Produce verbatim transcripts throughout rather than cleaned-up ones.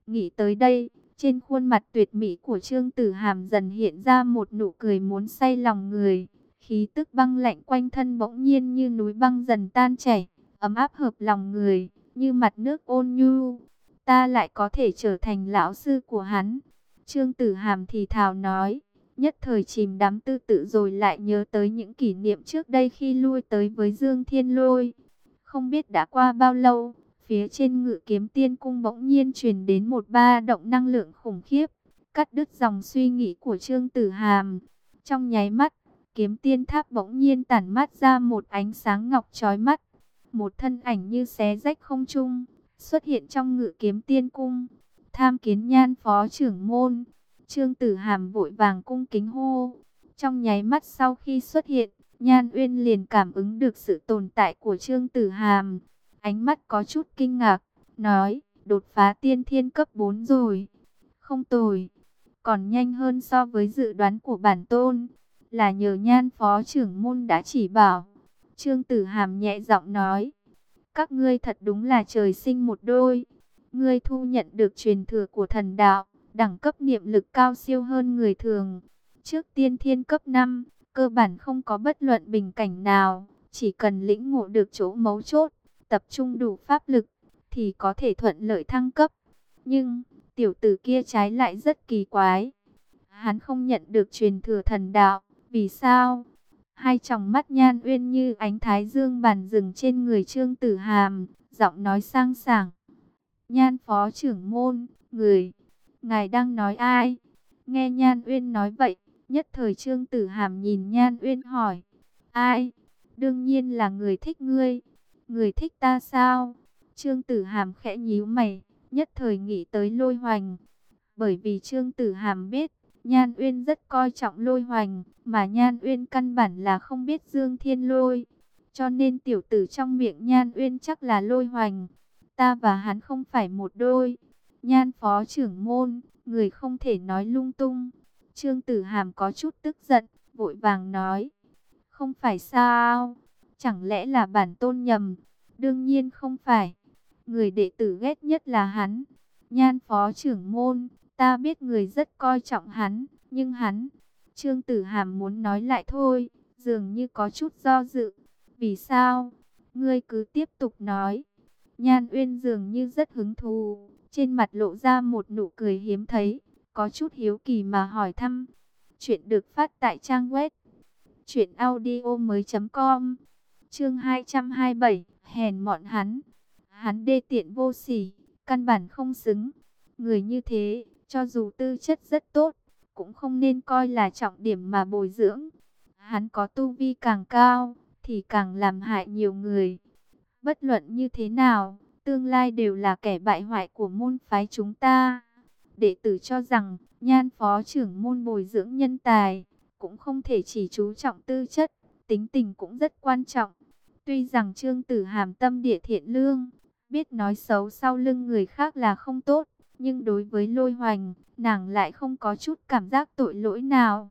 Nghĩ tới đây, trên khuôn mặt tuyệt mỹ của Trương Tử Hàm dần hiện ra một nụ cười muốn say lòng người. Khí tức băng lạnh quanh thân bỗng nhiên như núi băng dần tan chảy, ấm áp hợp lòng người, như mặt nước ôn nhu. Ta lại có thể trở thành lão sư của hắn. Trương Tử Hàm thì thào nói, nhất thời chìm đắm tư tự rồi lại nhớ tới những kỷ niệm trước đây khi lui tới với Dương Thiên Lôi. Không biết đã qua bao lâu, phía trên Ngự Kiếm Tiên Cung bỗng nhiên truyền đến một ba động năng lượng khủng khiếp, cắt đứt dòng suy nghĩ của Trương Tử Hàm. Trong nháy mắt, Kiếm Tiên Tháp bỗng nhiên tản mát ra một ánh sáng ngọc chói mắt. Một thân ảnh như xé rách không trung, xuất hiện trong Ngự Kiếm Tiên Cung. Tham kiến Nhan phó trưởng môn. Trương Tử Hàm vội vàng cung kính hô. Trong nháy mắt sau khi xuất hiện, Nhan Uyên liền cảm ứng được sự tồn tại của Trương Tử Hàm. Ánh mắt có chút kinh ngạc, nói, đột phá tiên thiên cấp bốn rồi. Không tồi, còn nhanh hơn so với dự đoán của bản tôn. Là nhờ Nhan phó trưởng môn đã chỉ bảo. Trương Tử Hàm nhẹ giọng nói, các ngươi thật đúng là trời sinh một đôi. Ngươi thu nhận được truyền thừa của thần đạo, đẳng cấp niệm lực cao siêu hơn người thường. Trước tiên thiên cấp năm, cơ bản không có bất luận bình cảnh nào, chỉ cần lĩnh ngộ được chỗ mấu chốt, tập trung đủ pháp lực, thì có thể thuận lợi thăng cấp. Nhưng, tiểu tử kia trái lại rất kỳ quái. Hắn không nhận được truyền thừa thần đạo, vì sao? Hai tròng mắt Nhan Uyên như ánh thái dương bàn dừng trên người Trương Tử Hàm, giọng nói sang sảng. Nhan phó trưởng môn, người, ngài đang nói ai? Nghe Nhan Uyên nói vậy, nhất thời Trương Tử Hàm nhìn Nhan Uyên hỏi, ai? Đương nhiên là người thích ngươi. Người thích ta sao? Trương Tử Hàm khẽ nhíu mày, nhất thời nghĩ tới Lôi Hoành. Bởi vì Trương Tử Hàm biết, Nhan Uyên rất coi trọng Lôi Hoành, mà Nhan Uyên căn bản là không biết Dương Thiên Lôi. Cho nên tiểu tử trong miệng Nhan Uyên chắc là Lôi Hoành. Ta và hắn không phải một đôi. Nhan phó trưởng môn, người không thể nói lung tung. Trương Tử Hàm có chút tức giận, vội vàng nói. Không phải sao? Chẳng lẽ là bản tôn nhầm? Đương nhiên không phải. Người đệ tử ghét nhất là hắn. Nhan phó trưởng môn, ta biết người rất coi trọng hắn, nhưng hắn... Trương Tử Hàm muốn nói lại thôi, dường như có chút do dự. Vì sao? Ngươi cứ tiếp tục nói. Nhan Uyên dường như rất hứng thú, trên mặt lộ ra một nụ cười hiếm thấy, có chút hiếu kỳ mà hỏi thăm. Chuyện được phát tại trang web truyện audio mới chấm com. Chương hai trăm hai mươi bảy, hèn mọn hắn. Hắn đê tiện vô sỉ, căn bản không xứng. Người như thế, cho dù tư chất rất tốt, cũng không nên coi là trọng điểm mà bồi dưỡng. Hắn có tu vi càng cao, thì càng làm hại nhiều người. Bất luận như thế nào, tương lai đều là kẻ bại hoại của môn phái chúng ta. Đệ tử cho rằng, Nhan phó trưởng môn bồi dưỡng nhân tài, cũng không thể chỉ chú trọng tư chất, tính tình cũng rất quan trọng. Tuy rằng Trương Tử Hàm tâm địa thiện lương, biết nói xấu sau lưng người khác là không tốt, nhưng đối với Lôi Hoành, nàng lại không có chút cảm giác tội lỗi nào.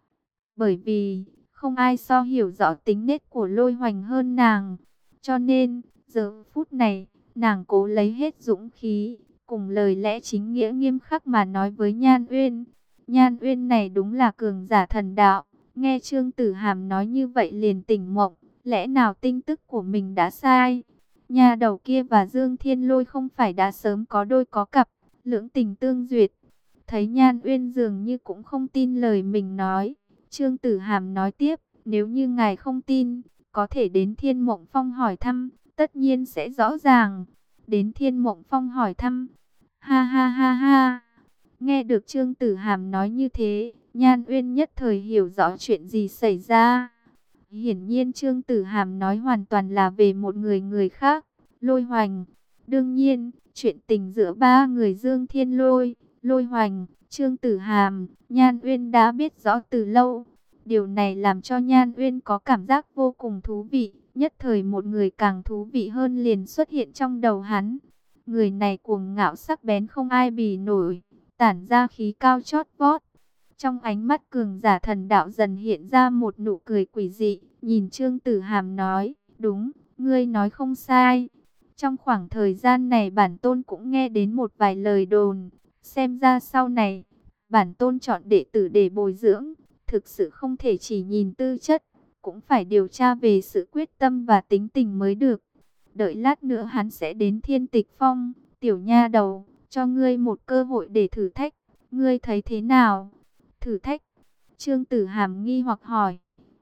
Bởi vì, không ai so hiểu rõ tính nết của Lôi Hoành hơn nàng. Cho nên, giờ phút này, nàng cố lấy hết dũng khí, cùng lời lẽ chính nghĩa nghiêm khắc mà nói với Nhan Uyên. Nhan Uyên này đúng là cường giả thần đạo. Nghe Trương Tử Hàm nói như vậy liền tỉnh mộng. Lẽ nào tin tức của mình đã sai? Nhà đầu kia và Dương Thiên Lôi không phải đã sớm có đôi có cặp, lưỡng tình tương duyệt. Thấy Nhan Uyên dường như cũng không tin lời mình nói. Trương Tử Hàm nói tiếp, nếu như ngài không tin, có thể đến Thiên Mộng Phong hỏi thăm, tất nhiên sẽ rõ ràng. Đến Thiên Mộng Phong hỏi thăm. Ha ha ha ha. Nghe được Trương Tử Hàm nói như thế, Nhan Uyên nhất thời hiểu rõ chuyện gì xảy ra. Hiển nhiên Trương Tử Hàm nói hoàn toàn là về một người người khác, Lôi Hoành. Đương nhiên, chuyện tình giữa ba người Dương Thiên Lôi, Lôi Hoành, Trương Tử Hàm, Nhan Uyên đã biết rõ từ lâu. Điều này làm cho Nhan Uyên có cảm giác vô cùng thú vị. Nhất thời một người càng thú vị hơn liền xuất hiện trong đầu hắn. Người này cuồng ngạo sắc bén không ai bì nổi, tản ra khí cao chót vót. Trong ánh mắt cường giả thần đạo dần hiện ra một nụ cười quỷ dị, nhìn Trương Tử Hàm nói, đúng, ngươi nói không sai. Trong khoảng thời gian này bản tôn cũng nghe đến một vài lời đồn. Xem ra sau này, bản tôn chọn đệ tử để bồi dưỡng. Thực sự không thể chỉ nhìn tư chất, cũng phải điều tra về sự quyết tâm và tính tình mới được. Đợi lát nữa hắn sẽ đến Thiên Tịch Phong. Tiểu nha đầu, cho ngươi một cơ hội để thử thách. Ngươi thấy thế nào? Thử thách? Trương Tử Hàm nghi hoặc hỏi.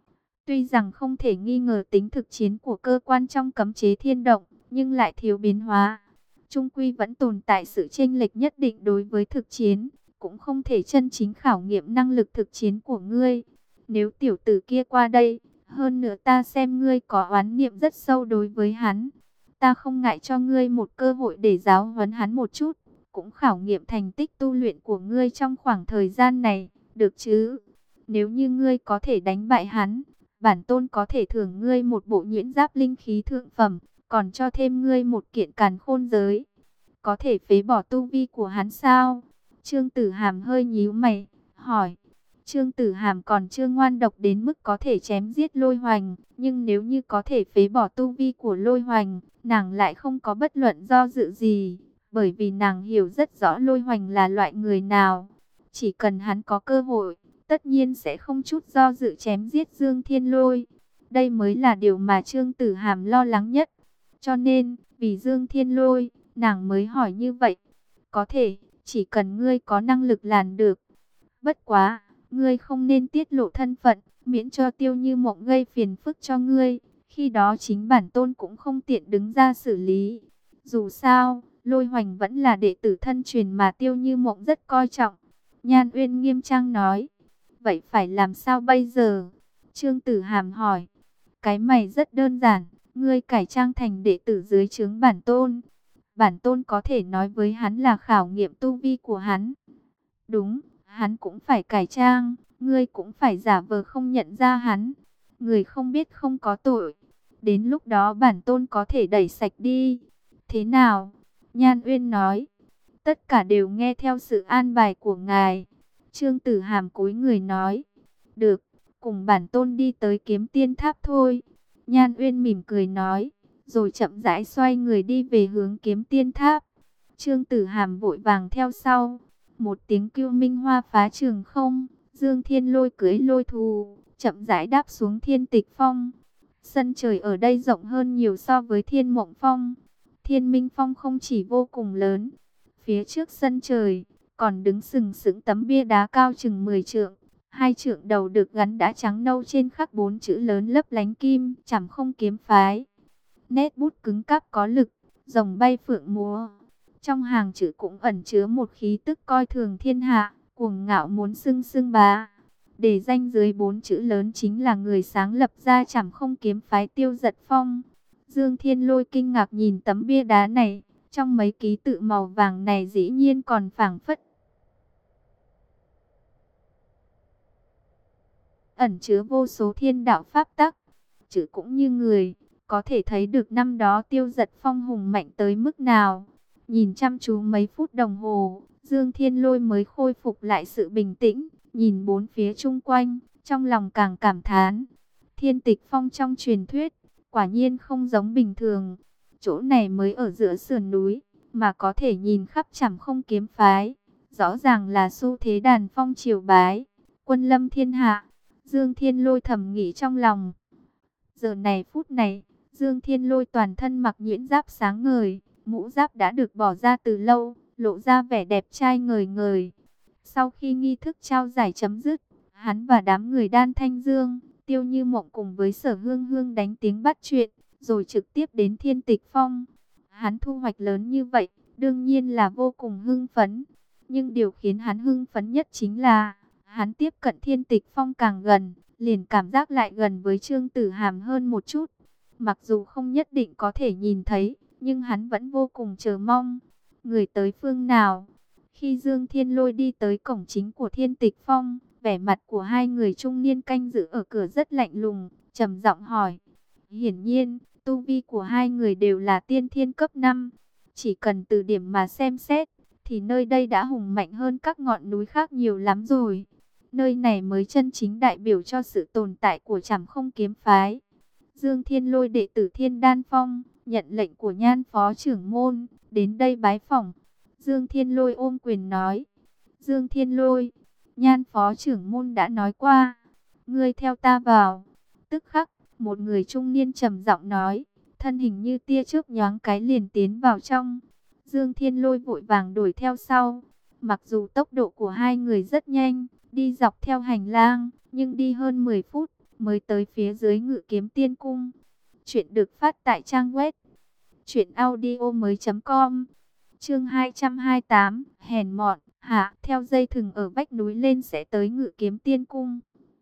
Tuy rằng không thể nghi ngờ tính thực chiến của cơ quan trong cấm chế thiên động, nhưng lại thiếu biến hóa. Trung quy vẫn tồn tại sự chênh lệch nhất định đối với thực chiến, cũng không thể chân chính khảo nghiệm năng lực thực chiến của ngươi. Nếu tiểu tử kia qua đây, hơn nữa ta xem ngươi có oán niệm rất sâu đối với hắn, ta không ngại cho ngươi một cơ hội để giáo huấn hắn một chút, cũng khảo nghiệm thành tích tu luyện của ngươi trong khoảng thời gian này, được chứ? Nếu như ngươi có thể đánh bại hắn, bản tôn có thể thưởng ngươi một bộ nhuyễn giáp linh khí thượng phẩm, còn cho thêm ngươi một kiện càn khôn giới. Có thể phế bỏ tu vi của hắn sao? Trương Tử Hàm hơi nhíu mày, hỏi. Trương Tử Hàm còn chưa ngoan độc đến mức có thể chém giết Lôi Hoành, nhưng nếu như có thể phế bỏ tu vi của Lôi Hoành, nàng lại không có bất luận do dự gì, bởi vì nàng hiểu rất rõ Lôi Hoành là loại người nào. Chỉ cần hắn có cơ hội, tất nhiên sẽ không chút do dự chém giết Dương Thiên Lôi. Đây mới là điều mà Trương Tử Hàm lo lắng nhất. Cho nên, vì Dương Thiên Lôi, nàng mới hỏi như vậy. Có thể, chỉ cần ngươi có năng lực làm được. Bất quá, ngươi không nên tiết lộ thân phận, miễn cho Tiêu Như Mộng gây phiền phức cho ngươi. Khi đó chính bản tôn cũng không tiện đứng ra xử lý. Dù sao, Lôi Hoành vẫn là đệ tử thân truyền mà Tiêu Như Mộng rất coi trọng. Nhan Uyên nghiêm trang nói. Vậy phải làm sao bây giờ? Trương Tử Hàm hỏi. Cái mày rất đơn giản, ngươi cải trang thành đệ tử dưới trướng bản tôn. Bản tôn có thể nói với hắn là khảo nghiệm tu vi của hắn. Đúng, hắn cũng phải cải trang, ngươi cũng phải giả vờ không nhận ra hắn. Người không biết không có tội. Đến lúc đó bản tôn có thể đẩy sạch đi. Thế nào? Nhan Uyên nói. Tất cả đều nghe theo sự an bài của ngài. Trương Tử Hàm cúi người nói. Được, cùng bản tôn đi tới Kiếm Tiên Tháp thôi. Nhan Uyên mỉm cười nói, rồi chậm rãi xoay người đi về hướng Kiếm Tiên Tháp. Trương Tử Hàm vội vàng theo sau. Một tiếng kêu minh hoa phá trường không, Dương Thiên Lôi cưỡi lôi thú, chậm rãi đáp xuống Thiên Tịch Phong. Sân trời ở đây rộng hơn nhiều so với Thiên Mộng Phong. Thiên Minh Phong không chỉ vô cùng lớn, phía trước sân trời còn đứng sừng sững tấm bia đá cao chừng mười trượng. Hai trượng đầu được gắn đá trắng nâu trên khắc bốn chữ lớn lấp lánh kim, Trảm Không Kiếm Phái. Nét bút cứng cáp có lực, rồng bay phượng múa. Trong hàng chữ cũng ẩn chứa một khí tức coi thường thiên hạ, cuồng ngạo muốn xưng xưng bá. Để danh dưới bốn chữ lớn chính là người sáng lập ra Trảm Không Kiếm Phái Tiêu Giật Phong. Dương Thiên Lôi kinh ngạc nhìn tấm bia đá này, trong mấy ký tự màu vàng này dĩ nhiên còn phảng phất ẩn chứa vô số thiên đạo pháp tắc. Chữ cũng như người, có thể thấy được năm đó Tiêu Giật Phong hùng mạnh tới mức nào. Nhìn chăm chú mấy phút đồng hồ, Dương Thiên Lôi mới khôi phục lại sự bình tĩnh, nhìn bốn phía chung quanh, trong lòng càng cảm thán. Thiên Tịch Phong trong truyền thuyết, quả nhiên không giống bình thường. Chỗ này mới ở giữa sườn núi, mà có thể nhìn khắp Trảm Không Kiếm Phái. Rõ ràng là xu thế đàn phong triều bái, quân lâm thiên hạ. Dương Thiên Lôi thầm nghĩ trong lòng. Giờ này phút này, Dương Thiên Lôi toàn thân mặc nhuyễn giáp sáng ngời, mũ giáp đã được bỏ ra từ lâu, lộ ra vẻ đẹp trai ngời ngời. Sau khi nghi thức trao giải chấm dứt, hắn và đám người Đan Thanh Dương, Tiêu Như Mộng cùng với Sở Hương Hương đánh tiếng bắt chuyện, rồi trực tiếp đến Thiên Tịch Phong. Hắn thu hoạch lớn như vậy, đương nhiên là vô cùng hưng phấn. Nhưng điều khiến hắn hưng phấn nhất chính là hắn tiếp cận Thiên Tịch Phong càng gần, liền cảm giác lại gần với Trương Tử Hàm hơn một chút. Mặc dù không nhất định có thể nhìn thấy, nhưng hắn vẫn vô cùng chờ mong. Người tới phương nào? Khi Dương Thiên Lôi đi tới cổng chính của Thiên Tịch Phong, vẻ mặt của hai người trung niên canh giữ ở cửa rất lạnh lùng, trầm giọng hỏi. Hiển nhiên, tu vi của hai người đều là tiên thiên cấp năm. Chỉ cần từ điểm mà xem xét, thì nơi đây đã hùng mạnh hơn các ngọn núi khác nhiều lắm rồi. Nơi này mới chân chính đại biểu cho sự tồn tại của Trảm Không Kiếm Phái. Dương Thiên Lôi đệ tử Thiên Đan Phong, nhận lệnh của Nhan phó trưởng môn, đến đây bái phỏng. Dương Thiên Lôi ôm quyền nói. Dương Thiên Lôi, Nhan phó trưởng môn đã nói qua, ngươi theo ta vào. Tức khắc, một người trung niên trầm giọng nói, thân hình như tia chớp nhoáng cái liền tiến vào trong. Dương Thiên Lôi vội vàng đuổi theo sau. Mặc dù tốc độ của hai người rất nhanh, đi dọc theo hành lang, nhưng đi hơn mười phút mới tới phía dưới Ngự Kiếm Tiên Cung. Chuyện được phát tại trang web truyện audio mới chấm com. Chương hai trăm hai mươi tám, hèn mọn, hạ, theo dây thừng ở vách núi lên sẽ tới Ngự Kiếm Tiên Cung.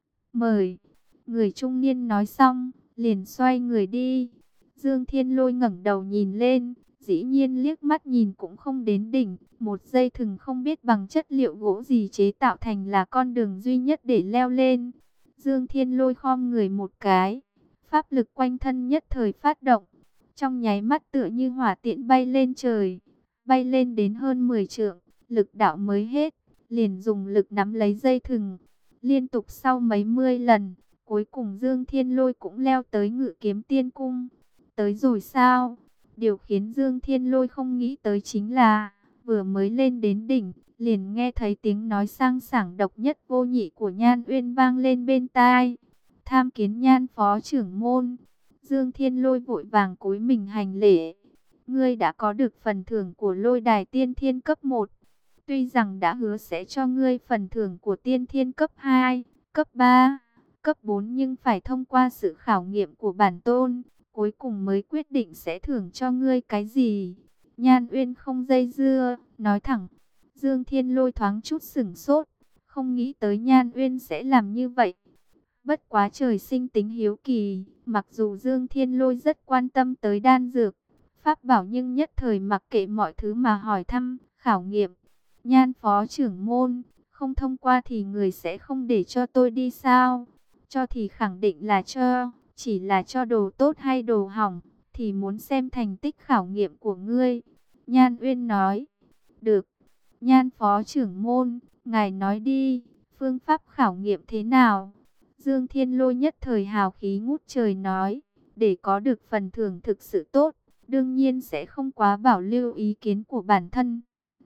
Mời. Người trung niên nói xong, liền xoay người đi. Dương Thiên Lôi ngẩng đầu nhìn lên, dĩ nhiên liếc mắt nhìn cũng không đến đỉnh. Một dây thừng không biết bằng chất liệu gỗ gì chế tạo thành là con đường duy nhất để leo lên. Dương Thiên Lôi khom người một cái, pháp lực quanh thân nhất thời phát động. Trong nháy mắt tựa như hỏa tiễn bay lên trời, bay lên đến hơn mười trượng, lực đạo mới hết, liền dùng lực nắm lấy dây thừng. Liên tục sau mấy mươi lần, cuối cùng Dương Thiên Lôi cũng leo tới Ngự Kiếm Tiên Cung. Tới rồi sao? Điều khiến Dương Thiên Lôi không nghĩ tới chính là, vừa mới lên đến đỉnh, liền nghe thấy tiếng nói sang sảng độc nhất vô nhị của Nhan Uyên vang lên bên tai. Tham kiến Nhan phó trưởng môn. Dương Thiên Lôi vội vàng cúi mình hành lễ. Ngươi đã có được phần thưởng của lôi đài tiên thiên cấp một. Tuy rằng đã hứa sẽ cho ngươi phần thưởng của tiên thiên cấp hai, cấp ba, cấp bốn, nhưng phải thông qua sự khảo nghiệm của bản tôn, cuối cùng mới quyết định sẽ thưởng cho ngươi cái gì. Nhan Uyên không dây dưa, nói thẳng. Dương Thiên Lôi thoáng chút sửng sốt, không nghĩ tới Nhan Uyên sẽ làm như vậy. Bất quá trời sinh tính hiếu kỳ, mặc dù Dương Thiên Lôi rất quan tâm tới đan dược, pháp bảo, nhưng nhất thời mặc kệ mọi thứ mà hỏi thăm, khảo nghiệm. Nhan phó trưởng môn, không thông qua thì người sẽ không để cho tôi đi sao? Cho thì khẳng định là cho, chỉ là cho đồ tốt hay đồ hỏng, thì muốn xem thành tích khảo nghiệm của ngươi. Nhan Uyên nói, được. Nhan phó trưởng môn, ngài nói đi, phương pháp khảo nghiệm thế nào? Dương Thiên Lôi nhất thời hào khí ngút trời nói, để có được phần thưởng thực sự tốt, đương nhiên sẽ không quá bảo lưu ý kiến của bản thân.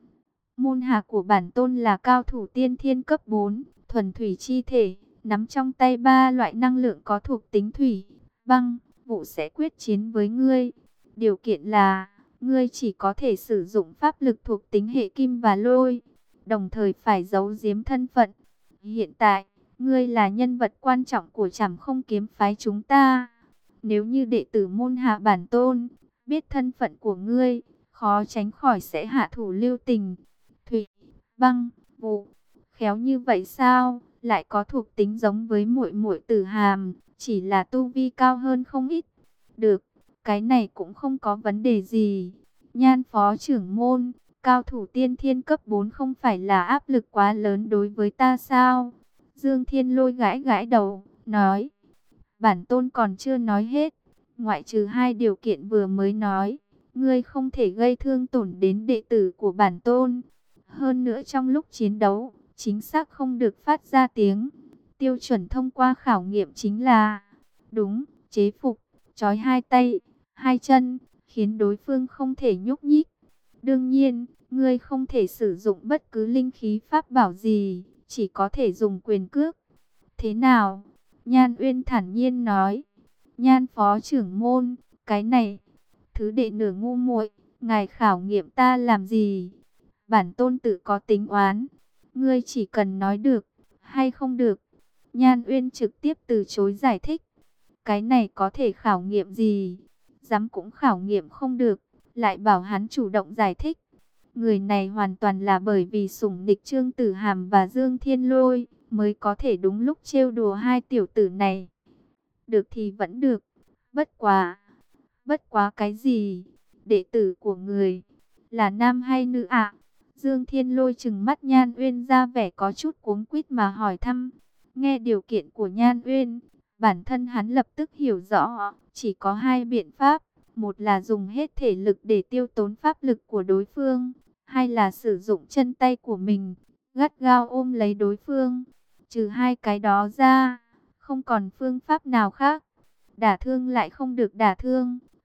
Môn hạ của bản tôn là cao thủ tiên thiên cấp bốn, thuần thủy chi thể, nắm trong tay ba loại năng lượng có thuộc tính thủy, băng, vụ sẽ quyết chiến với ngươi. Điều kiện là, ngươi chỉ có thể sử dụng pháp lực thuộc tính hệ kim và lôi, đồng thời phải giấu giếm thân phận. Hiện tại, ngươi là nhân vật quan trọng của Trảm Không kiếm phái chúng ta. Nếu như đệ tử môn hạ bản tôn, biết thân phận của ngươi, khó tránh khỏi sẽ hạ thủ lưu tình. Thủy, băng, vụ, khéo như vậy sao? Lại có thuộc tính giống với muội muội Tử Hàm, chỉ là tu vi cao hơn không ít. Được, cái này cũng không có vấn đề gì. Nhan phó trưởng môn, cao thủ tiên thiên cấp bốn không phải là áp lực quá lớn đối với ta sao? Dương Thiên Lôi gãi gãi đầu, nói. Bản tôn còn chưa nói hết, ngoại trừ hai điều kiện vừa mới nói, ngươi không thể gây thương tổn đến đệ tử của bản tôn. Hơn nữa trong lúc chiến đấu, chính xác không được phát ra tiếng. Tiêu chuẩn thông qua khảo nghiệm chính là, đúng, chế phục, trói hai tay, hai chân, khiến đối phương không thể nhúc nhích. Đương nhiên, ngươi không thể sử dụng bất cứ linh khí pháp bảo gì, chỉ có thể dùng quyền cước. Thế nào? Nhan Uyên thản nhiên nói. Nhan phó trưởng môn, cái này, thứ đệ nửa ngu muội, ngài khảo nghiệm ta làm gì? Bản tôn tự có tính oán, ngươi chỉ cần nói được hay không được. Nhan Uyên trực tiếp từ chối giải thích. Cái này có thể khảo nghiệm gì? Dám cũng khảo nghiệm không được, lại bảo hắn chủ động giải thích. Người này hoàn toàn là bởi vì sủng địch Trương Tử Hàm và Dương Thiên Lôi, mới có thể đúng lúc trêu đùa hai tiểu tử này. Được thì vẫn được, bất quá. Bất quá cái gì? Đệ tử của người, là nam hay nữ ạ? Dương Thiên Lôi trừng mắt Nhan Uyên ra vẻ có chút cuống quýt mà hỏi thăm. Nghe điều kiện của Nhan Uyên, bản thân hắn lập tức hiểu rõ, chỉ có hai biện pháp. Một là dùng hết thể lực để tiêu tốn pháp lực của đối phương, hai là sử dụng chân tay của mình, gắt gao ôm lấy đối phương. Trừ hai cái đó ra, không còn phương pháp nào khác. Đả thương lại không được đả thương,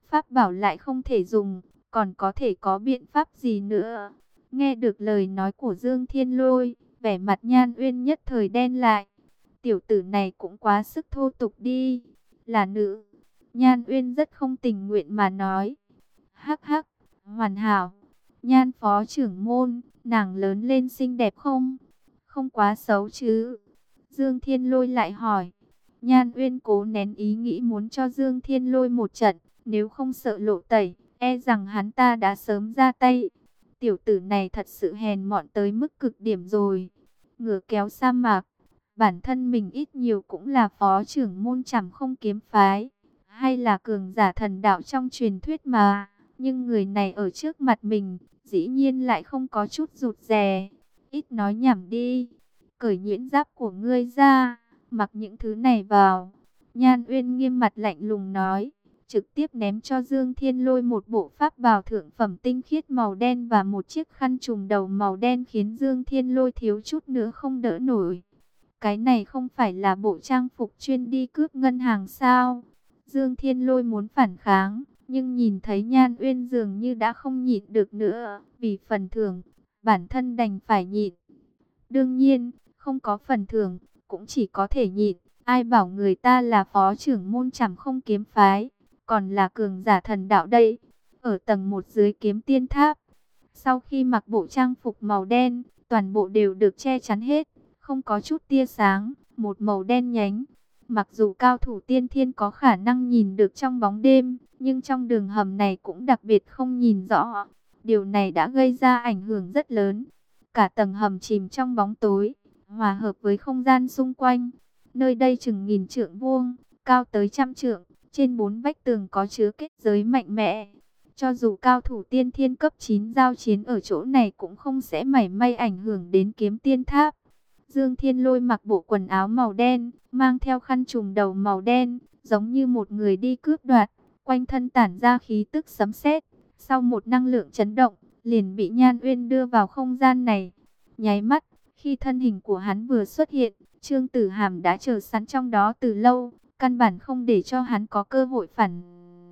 pháp bảo lại không thể dùng, còn có thể có biện pháp gì nữa? Nghe được lời nói của Dương Thiên Lôi, vẻ mặt Nhan Uyên nhất thời đen lại. Tiểu tử này cũng quá sức thô tục đi. Là nữ. Nhan Uyên rất không tình nguyện mà nói. Hắc hắc, hoàn hảo. Nhan phó trưởng môn, nàng lớn lên xinh đẹp không? Không quá xấu chứ? Dương Thiên Lôi lại hỏi. Nhan Uyên cố nén ý nghĩ muốn cho Dương Thiên Lôi một trận, nếu không sợ lộ tẩy, e rằng hắn ta đã sớm ra tay. Tiểu tử này thật sự hèn mọn tới mức cực điểm rồi. Ngựa kéo sa mạc, bản thân mình ít nhiều cũng là phó trưởng môn Trảm Không kiếm phái, hay là cường giả thần đạo trong truyền thuyết mà. Nhưng người này ở trước mặt mình, dĩ nhiên lại không có chút rụt rè. Ít nói nhảm đi, cởi nhuyễn giáp của ngươi ra, mặc những thứ này vào. Nhan Uyên nghiêm mặt lạnh lùng nói, trực tiếp ném cho Dương Thiên Lôi một bộ pháp bào thượng phẩm tinh khiết màu đen và một chiếc khăn trùm đầu màu đen, khiến Dương Thiên Lôi thiếu chút nữa không đỡ nổi. Cái này không phải là bộ trang phục chuyên đi cướp ngân hàng sao? Dương Thiên Lôi muốn phản kháng, nhưng nhìn thấy Nhan Uyên dường như đã không nhịn được nữa, vì phần thưởng, bản thân đành phải nhịn. Đương nhiên, không có phần thưởng, cũng chỉ có thể nhịn. Ai bảo người ta là phó trưởng môn Trảm Không kiếm phái, còn là cường giả thần đạo đây. Ở tầng một dưới Kiếm Tiên Tháp, sau khi mặc bộ trang phục màu đen, toàn bộ đều được che chắn hết, không có chút tia sáng, một màu đen nhánh. Mặc dù cao thủ tiên thiên có khả năng nhìn được trong bóng đêm, nhưng trong đường hầm này cũng đặc biệt không nhìn rõ. Điều này đã gây ra ảnh hưởng rất lớn. Cả tầng hầm chìm trong bóng tối, hòa hợp với không gian xung quanh. Nơi đây chừng nghìn trượng vuông, cao tới trăm trượng, trên bốn vách tường có chứa kết giới mạnh mẽ. Cho dù cao thủ tiên thiên cấp chín giao chiến ở chỗ này cũng không sẽ mảy may ảnh hưởng đến Kiếm Tiên Tháp. Dương Thiên Lôi mặc bộ quần áo màu đen, mang theo khăn trùm đầu màu đen, giống như một người đi cướp đoạt, quanh thân tản ra khí tức sấm sét. Sau một năng lượng chấn động, liền bị Nhan Uyên đưa vào không gian này. Nháy mắt, khi thân hình của hắn vừa xuất hiện, Trương Tử Hàm đã chờ sẵn trong đó từ lâu, căn bản không để cho hắn có cơ hội phản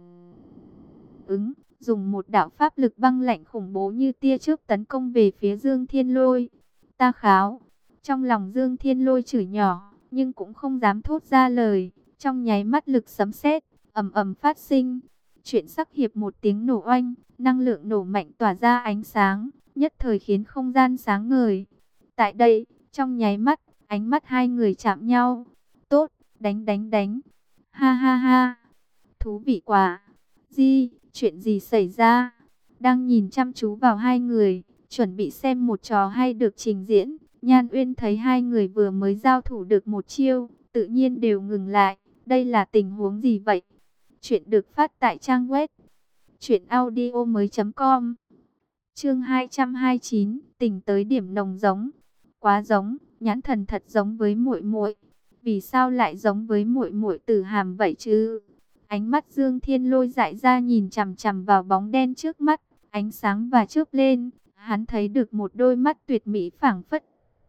ứng, dùng một đạo pháp lực băng lạnh khủng bố như tia chớp tấn công về phía Dương Thiên Lôi. Ta kháo! Trong lòng Dương Thiên Lôi chửi nhỏ, nhưng cũng không dám thốt ra lời. Trong nháy mắt lực sấm sét ầm ầm phát sinh. Chuyện sắc hiệp một tiếng nổ oanh, năng lượng nổ mạnh tỏa ra ánh sáng, nhất thời khiến không gian sáng ngời. Tại đây, trong nháy mắt, ánh mắt hai người chạm nhau. Tốt, đánh đánh đánh. Ha ha ha. Thú vị quá. Di, chuyện gì xảy ra? Đang nhìn chăm chú vào hai người, chuẩn bị xem một trò hay được trình diễn. Nhan Uyên thấy hai người vừa mới giao thủ được một chiêu, tự nhiên đều ngừng lại. Đây là tình huống gì vậy? Chuyện được phát tại trang web truyện audio mới chấm com. Chương hai trăm hai mươi chín, tình tới điểm nồng giống. Quá giống, nhãn thần thật giống với muội muội. Vì sao lại giống với muội muội Tử Hàm vậy chứ? Ánh mắt Dương Thiên Lôi dại ra nhìn chằm chằm vào bóng đen trước mắt, ánh sáng và chớp lên, hắn thấy được một đôi mắt tuyệt mỹ phảng phất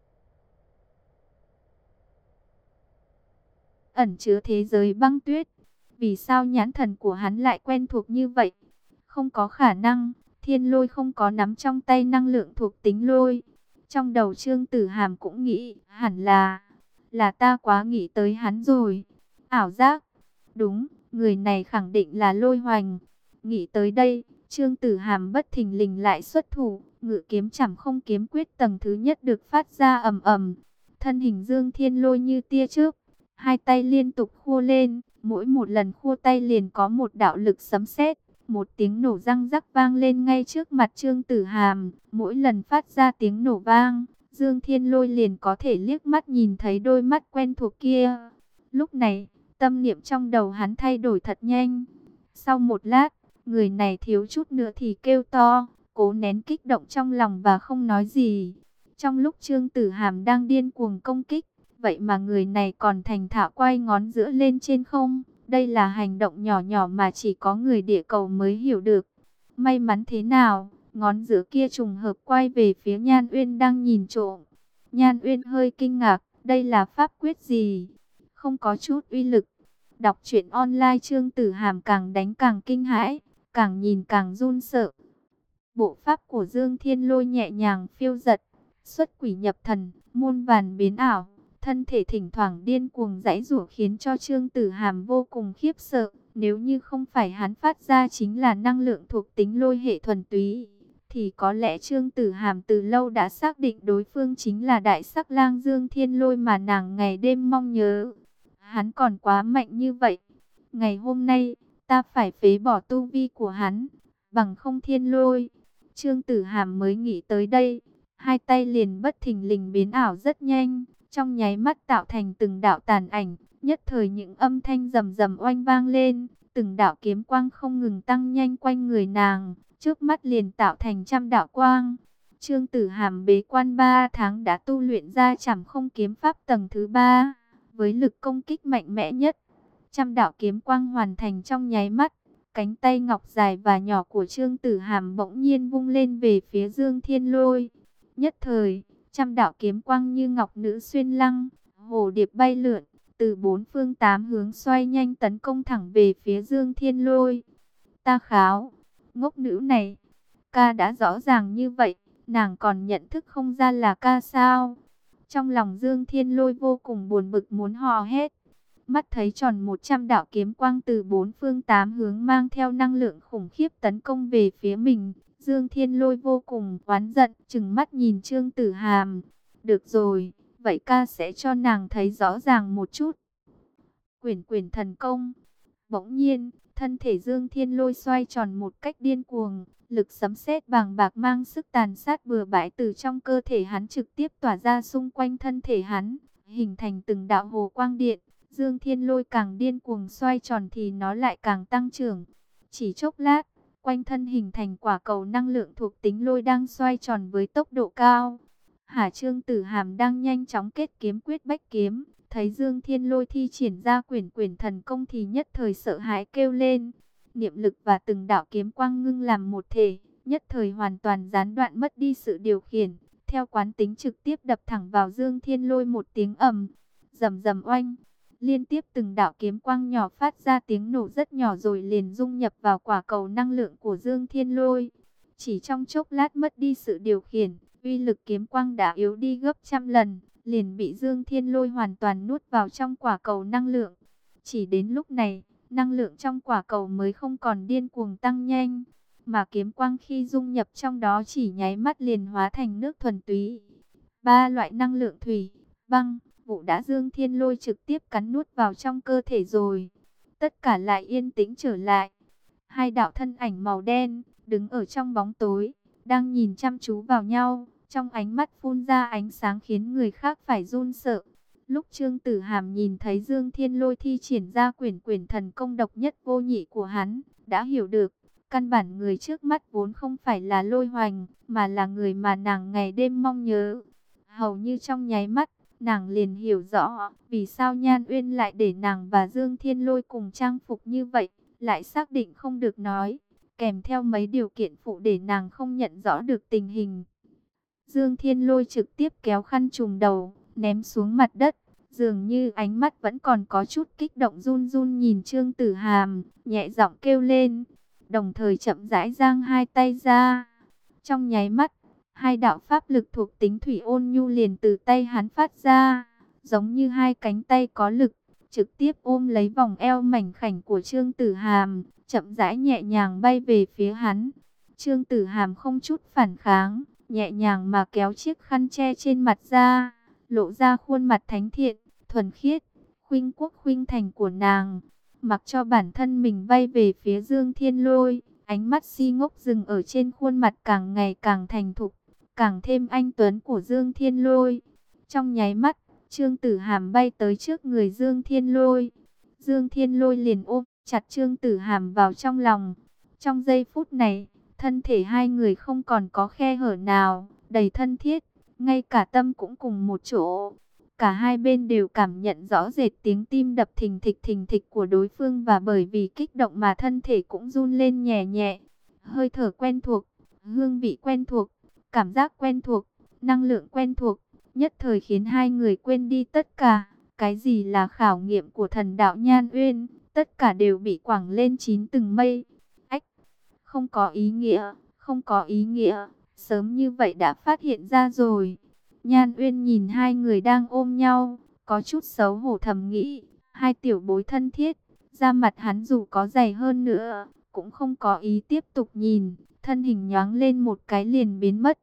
ẩn chứa thế giới băng tuyết. Vì sao nhãn thần của hắn lại quen thuộc như vậy? Không có khả năng, Thiên Lôi không có nắm trong tay năng lượng thuộc tính lôi. Trong đầu Trương Tử Hàm cũng nghĩ, hẳn là, là ta quá nghĩ tới hắn rồi. Ảo giác, đúng, người này khẳng định là Lôi Hoành. Nghĩ tới đây, Trương Tử Hàm bất thình lình lại xuất thủ, ngự kiếm Trảm Không kiếm quyết tầng thứ nhất được phát ra ầm ầm. Thân hình Dương Thiên Lôi như tia chớp, hai tay liên tục khua lên, mỗi một lần khua tay liền có một đạo lực sấm sét, một tiếng nổ răng rắc vang lên ngay trước mặt Trương Tử Hàm. Mỗi lần phát ra tiếng nổ vang, Dương Thiên Lôi liền có thể liếc mắt nhìn thấy đôi mắt quen thuộc kia. Lúc này, tâm niệm trong đầu hắn thay đổi thật nhanh. Sau một lát, người này thiếu chút nữa thì kêu to, cố nén kích động trong lòng và không nói gì. Trong lúc Trương Tử Hàm đang điên cuồng công kích, vậy mà người này còn thành thạo quay ngón giữa lên trên không. Đây là hành động nhỏ nhỏ mà chỉ có người địa cầu mới hiểu được. May mắn thế nào, ngón giữa kia trùng hợp quay về phía Nhan Uyên đang nhìn trộm. Nhan Uyên hơi kinh ngạc, đây là pháp quyết gì? Không có chút uy lực. Đọc truyện online Trương Tử Hàm càng đánh càng kinh hãi, càng nhìn càng run sợ. Bộ pháp của Dương Thiên Lôi nhẹ nhàng phiêu dật, xuất quỷ nhập thần, muôn vàn biến ảo, thân thể thỉnh thoảng điên cuồng giãy giụa khiến cho Trương Tử Hàm vô cùng khiếp sợ. Nếu như không phải hắn phát ra chính là năng lượng thuộc tính lôi hệ thuần túy, thì có lẽ Trương Tử Hàm từ lâu đã xác định đối phương chính là đại sắc lang Dương Thiên Lôi mà nàng ngày đêm mong nhớ. Hắn còn quá mạnh như vậy. Ngày hôm nay, ta phải phế bỏ tu vi của hắn, bằng không Thiên Lôi. Trương Tử Hàm mới nghĩ tới đây, hai tay liền bất thình lình biến ảo rất nhanh, trong nháy mắt tạo thành từng đạo tàn ảnh, nhất thời những âm thanh rầm rầm oanh vang lên, từng đạo kiếm quang không ngừng tăng nhanh quanh người nàng, trước mắt liền tạo thành trăm đạo quang. Trương Tử Hàm bế quan ba tháng đã tu luyện ra Trảm Không kiếm pháp tầng thứ ba, với lực công kích mạnh mẽ nhất. Trăm đạo kiếm quang hoàn thành trong nháy mắt, cánh tay ngọc dài và nhỏ của Trương Tử Hàm bỗng nhiên vung lên về phía Dương Thiên Lôi. Nhất thời, trăm đạo kiếm quang như ngọc nữ xuyên lăng, hồ điệp bay lượn, từ bốn phương tám hướng xoay nhanh tấn công thẳng về phía Dương Thiên Lôi. Ta kháo, ngốc nữ này, ca đã rõ ràng như vậy, nàng còn nhận thức không ra là ca sao? Trong lòng Dương Thiên Lôi vô cùng buồn bực muốn hò hét. Mắt thấy tròn một trăm đạo kiếm quang từ bốn phương tám hướng mang theo năng lượng khủng khiếp tấn công về phía mình. Dương Thiên Lôi vô cùng oán giận, trừng mắt nhìn Trương Tử Hàm. Được rồi, vậy ca sẽ cho nàng thấy rõ ràng một chút. Quyển quyển thần công. Bỗng nhiên, thân thể Dương Thiên Lôi xoay tròn một cách điên cuồng. Lực sấm sét bàng bạc mang sức tàn sát bừa bãi từ trong cơ thể hắn trực tiếp tỏa ra xung quanh thân thể hắn, hình thành từng đạo hồ quang điện. Dương Thiên Lôi càng điên cuồng xoay tròn thì nó lại càng tăng trưởng. Chỉ chốc lát, quanh thân hình thành quả cầu năng lượng thuộc tính lôi đang xoay tròn với tốc độ cao. Hà Trương Tử Hàm đang nhanh chóng kết kiếm quyết bách kiếm, thấy Dương Thiên Lôi thi triển ra quyển quyển thần công thì nhất thời sợ hãi kêu lên. Niệm lực và từng đạo kiếm quang ngưng làm một thể, nhất thời hoàn toàn gián đoạn mất đi sự điều khiển. Theo quán tính trực tiếp đập thẳng vào Dương Thiên Lôi một tiếng ầm, rầm rầm oanh. Liên tiếp từng đạo kiếm quang nhỏ phát ra tiếng nổ rất nhỏ rồi liền dung nhập vào quả cầu năng lượng của Dương Thiên Lôi. Chỉ trong chốc lát mất đi sự điều khiển, uy lực kiếm quang đã yếu đi gấp trăm lần, liền bị Dương Thiên Lôi hoàn toàn nuốt vào trong quả cầu năng lượng. Chỉ đến lúc này, năng lượng trong quả cầu mới không còn điên cuồng tăng nhanh, mà kiếm quang khi dung nhập trong đó chỉ nháy mắt liền hóa thành nước thuần túy. Ba loại năng lượng thủy, băng, vụ đã Dương Thiên Lôi trực tiếp cắn nuốt vào trong cơ thể rồi. Tất cả lại yên tĩnh trở lại. Hai đạo thân ảnh màu đen, đứng ở trong bóng tối, đang nhìn chăm chú vào nhau. Trong ánh mắt phun ra ánh sáng khiến người khác phải run sợ. Lúc Trương Tử Hàm nhìn thấy Dương Thiên Lôi thi triển ra quyển quyển thần công độc nhất vô nhị của hắn, đã hiểu được, căn bản người trước mắt vốn không phải là Lôi Hoành, mà là người mà nàng ngày đêm mong nhớ. Hầu như trong nháy mắt, nàng liền hiểu rõ vì sao Nhan Uyên lại để nàng và Dương Thiên Lôi cùng trang phục như vậy, lại xác định không được nói, kèm theo mấy điều kiện phụ để nàng không nhận rõ được tình hình. Dương Thiên Lôi trực tiếp kéo khăn trùm đầu, ném xuống mặt đất, dường như ánh mắt vẫn còn có chút kích động run run nhìn Trương Tử Hàm, nhẹ giọng kêu lên, đồng thời chậm rãi giang hai tay ra. Trong nháy mắt, hai đạo pháp lực thuộc tính thủy ôn nhu liền từ tay hắn phát ra, giống như hai cánh tay có lực, trực tiếp ôm lấy vòng eo mảnh khảnh của Trương Tử Hàm, chậm rãi nhẹ nhàng bay về phía hắn. Trương Tử Hàm không chút phản kháng, nhẹ nhàng mà kéo chiếc khăn che trên mặt ra, lộ ra khuôn mặt thánh thiện, thuần khiết, khuynh quốc khuynh thành của nàng. Mặc cho bản thân mình bay về phía Dương Thiên Lôi, ánh mắt si ngốc dừng ở trên khuôn mặt càng ngày càng thành thục, càng thêm anh tuấn của Dương Thiên Lôi. Trong nháy mắt, Trương Tử Hàm bay tới trước người Dương Thiên Lôi. Dương Thiên Lôi liền ôm chặt Trương Tử Hàm vào trong lòng. Trong giây phút này, thân thể hai người không còn có khe hở nào, đầy thân thiết, ngay cả tâm cũng cùng một chỗ. Cả hai bên đều cảm nhận rõ rệt tiếng tim đập thình thịch thình thịch của đối phương, và bởi vì kích động mà thân thể cũng run lên nhẹ nhẹ. Hơi thở quen thuộc, hương vị quen thuộc, cảm giác quen thuộc, năng lượng quen thuộc, nhất thời khiến hai người quên đi tất cả, Cái gì là khảo nghiệm của thần đạo Nhan Uyên, tất cả đều bị quẳng lên chín tầng mây. Ách, không có ý nghĩa, không có ý nghĩa, sớm như vậy đã phát hiện ra rồi. Nhan Uyên nhìn hai người đang ôm nhau, có chút xấu hổ thầm nghĩ, hai tiểu bối thân thiết, da mặt hắn dù có dày hơn nữa, cũng không có ý tiếp tục nhìn, thân hình nhoáng lên một cái liền biến mất.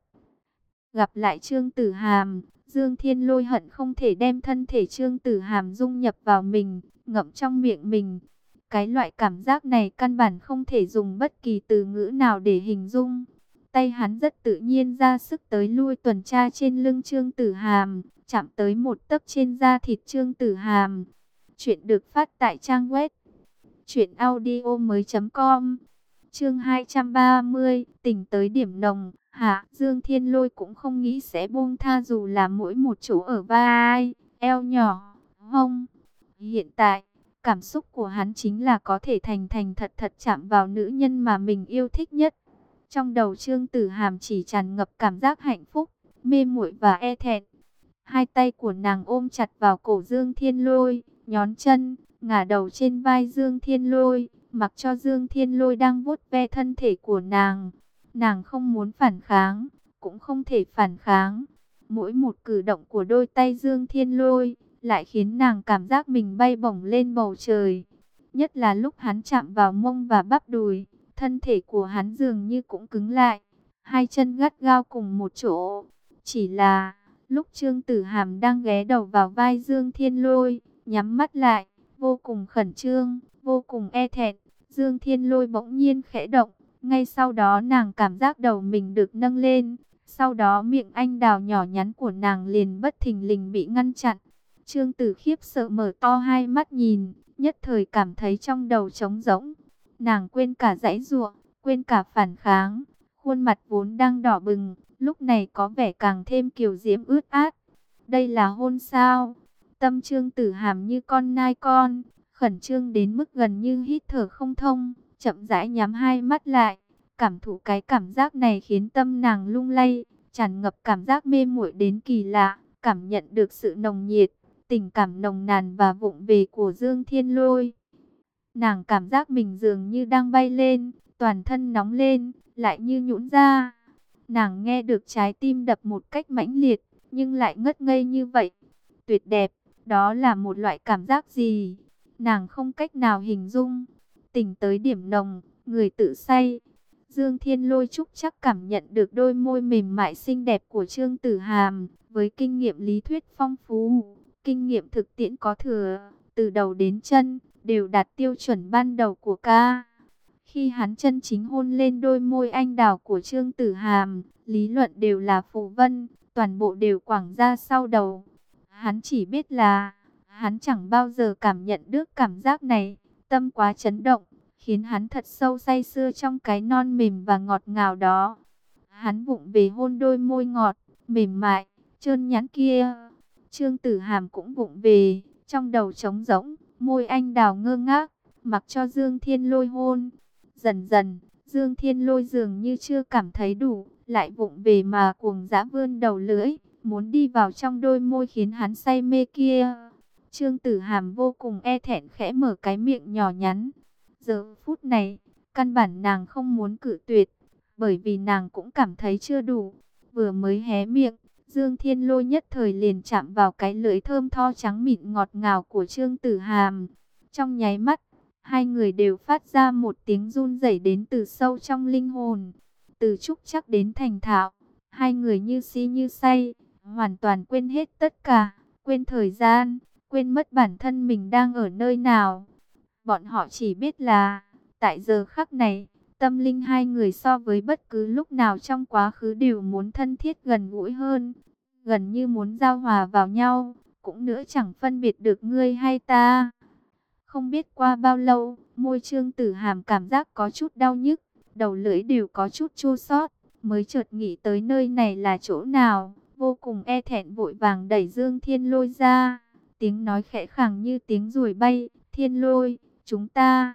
Gặp lại Trương Tử Hàm, Dương Thiên Lôi hận không thể đem thân thể Trương Tử Hàm dung nhập vào mình, ngậm trong miệng mình. Cái loại cảm giác này căn bản không thể dùng bất kỳ từ ngữ nào để hình dung. Tay hắn rất tự nhiên ra sức tới lui tuần tra trên lưng Trương Tử Hàm, chạm tới một tấc trên da thịt Trương Tử Hàm. Chuyện được phát tại trang web truyện audio mới chấm com. Chương hai trăm ba mươi, tỉnh tới điểm nồng. Hạ, Dương Thiên Lôi cũng không nghĩ sẽ buông tha dù là mỗi một chỗ ở vai, eo nhỏ, hông. Hiện tại, cảm xúc của hắn chính là có thể thành thành thật thật chạm vào nữ nhân mà mình yêu thích nhất. Trong đầu Trương Tử Hàm chỉ tràn ngập cảm giác hạnh phúc, mê muội và e thẹn. Hai tay của nàng ôm chặt vào cổ Dương Thiên Lôi, nhón chân, ngả đầu trên vai Dương Thiên Lôi, mặc cho Dương Thiên Lôi đang vuốt ve thân thể của nàng. Nàng không muốn phản kháng, cũng không thể phản kháng. Mỗi một cử động của đôi tay Dương Thiên Lôi lại khiến nàng cảm giác mình bay bổng lên bầu trời. Nhất là lúc hắn chạm vào mông và bắp đùi, thân thể của hắn dường như cũng cứng lại, hai chân gắt gao cùng một chỗ. Chỉ là lúc Trương Tử Hàm đang ghé đầu vào vai Dương Thiên Lôi, nhắm mắt lại, vô cùng khẩn trương, vô cùng e thẹn, Dương Thiên Lôi bỗng nhiên khẽ động. Ngay sau đó nàng cảm giác đầu mình được nâng lên, sau đó miệng anh đào nhỏ nhắn của nàng liền bất thình lình bị ngăn chặn. Trương Tử khiếp sợ mở to hai mắt nhìn, nhất thời cảm thấy trong đầu trống rỗng. Nàng quên cả giãy giụa, quên cả phản kháng, khuôn mặt vốn đang đỏ bừng, lúc này có vẻ càng thêm kiều diễm ướt át. Đây là hôn sao? Tâm Trương Tử Hàm như con nai con, khẩn trương đến mức gần như hít thở không thông, chậm rãi nhắm hai mắt lại, cảm thụ cái cảm giác này khiến tâm nàng lung lay, tràn ngập cảm giác mê muội đến kỳ lạ, cảm nhận được sự nồng nhiệt, tình cảm nồng nàn và vụng về của Dương Thiên Lôi. Nàng cảm giác mình dường như đang bay lên, toàn thân nóng lên, lại như nhũn ra. Nàng nghe được trái tim đập một cách mãnh liệt, nhưng lại ngất ngây như vậy. Tuyệt đẹp, đó là một loại cảm giác gì? Nàng không cách nào hình dung. Tỉnh tới điểm nồng, người tự say. Dương Thiên Lôi chúc chắc cảm nhận được đôi môi mềm mại xinh đẹp của Trương Tử Hàm, với kinh nghiệm lý thuyết phong phú, kinh nghiệm thực tiễn có thừa, từ đầu đến chân đều đạt tiêu chuẩn ban đầu của ca. Khi hắn chân chính hôn lên đôi môi anh đào của Trương Tử Hàm, lý luận đều là phù vân, toàn bộ đều quẳng ra sau đầu. Hắn chỉ biết là, hắn chẳng bao giờ cảm nhận được cảm giác này, tâm quá chấn động, khiến hắn thật sâu say sưa trong cái non mềm và ngọt ngào đó. Hắn vụng về hôn đôi môi ngọt, mềm mại, trơn nhẵn kia. Trương Tử Hàm cũng vụng về, trong đầu trống rỗng, môi anh đào ngơ ngác, mặc cho Dương Thiên Lôi hôn. Dần dần, Dương Thiên Lôi dường như chưa cảm thấy đủ, lại vụng về mà cuồng dã vươn đầu lưỡi, muốn đi vào trong đôi môi khiến hắn say mê kia. Trương Tử Hàm vô cùng e thẹn khẽ mở cái miệng nhỏ nhắn. Giờ phút này, căn bản nàng không muốn cự tuyệt, bởi vì nàng cũng cảm thấy chưa đủ. Vừa mới hé miệng, Dương Thiên Lôi nhất thời liền chạm vào cái lưỡi thơm tho trắng mịn ngọt ngào của Trương Tử Hàm. Trong nháy mắt, hai người đều phát ra một tiếng run rẩy đến từ sâu trong linh hồn. Từ trúc chắc đến thành thạo, hai người như si như say, hoàn toàn quên hết tất cả, quên thời gian, quên mất bản thân mình đang ở nơi nào. Bọn họ chỉ biết là, tại giờ khắc này, tâm linh hai người so với bất cứ lúc nào trong quá khứ đều muốn thân thiết gần gũi hơn, gần như muốn giao hòa vào nhau, cũng nữa chẳng phân biệt được ngươi hay ta. Không biết qua bao lâu, môi Trương Tử Hàm cảm giác có chút đau nhức, đầu lưỡi đều có chút chua xót, mới chợt nghĩ tới nơi này là chỗ nào, vô cùng e thẹn vội vàng đẩy Dương Thiên Lôi ra, tiếng nói khẽ khàng như tiếng ruồi bay, Thiên Lôi, chúng ta,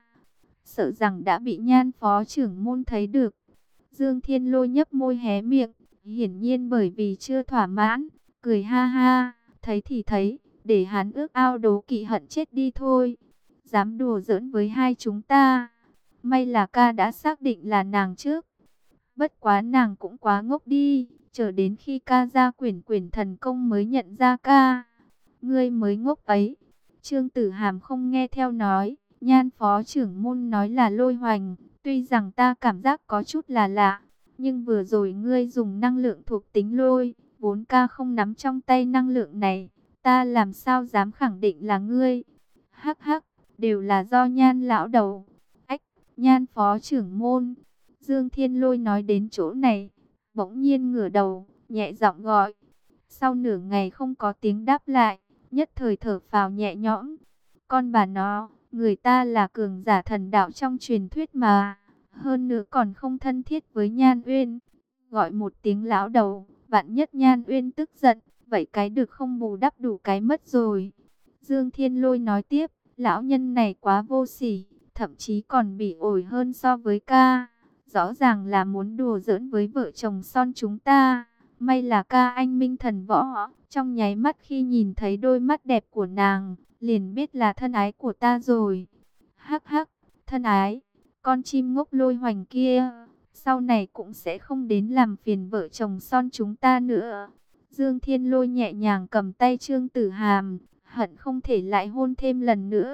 sợ rằng đã bị Nhan phó trưởng môn thấy được. Dương Thiên Lôi nhấp môi hé miệng, hiển nhiên bởi vì chưa thỏa mãn, cười ha ha, thấy thì thấy, để hắn ước ao đố kỵ hận chết đi thôi. Dám đùa giỡn với hai chúng ta. May là ca đã xác định là nàng trước. Bất quá nàng cũng quá ngốc đi, chờ đến khi ca ra quyển quyển thần công mới nhận ra ca. Ngươi mới ngốc ấy. Trương Tử Hàm không nghe theo nói, Nhan phó trưởng môn nói là Lôi Hoành, tuy rằng ta cảm giác có chút là lạ, nhưng vừa rồi ngươi dùng năng lượng thuộc tính lôi, vốn ca không nắm trong tay năng lượng này, ta làm sao dám khẳng định là ngươi. Hắc hắc, đều là do Nhan lão đầu. Ách, Nhan phó trưởng môn. Dương Thiên Lôi nói đến chỗ này, bỗng nhiên ngửa đầu, nhẹ giọng gọi. Sau nửa ngày không có tiếng đáp lại, nhất thời thở phào nhẹ nhõm. Con bà nó, người ta là cường giả thần đạo trong truyền thuyết mà, hơn nữa còn không thân thiết với Nhan Uyên. Gọi một tiếng lão đầu, vạn nhất Nhan Uyên tức giận, vậy cái được không bù đắp đủ cái mất rồi. Dương Thiên Lôi nói tiếp, lão nhân này quá vô sỉ, thậm chí còn bị ổi hơn so với ca. Rõ ràng là muốn đùa giỡn với vợ chồng son chúng ta. May là ca anh minh thần võ, trong nháy mắt khi nhìn thấy đôi mắt đẹp của nàng, liền biết là thân ái của ta rồi. Hắc hắc, thân ái, con chim ngốc Lôi Hoành kia, sau này cũng sẽ không đến làm phiền vợ chồng son chúng ta nữa. Dương Thiên Lôi nhẹ nhàng cầm tay Trương Tử Hàm, hận không thể lại hôn thêm lần nữa.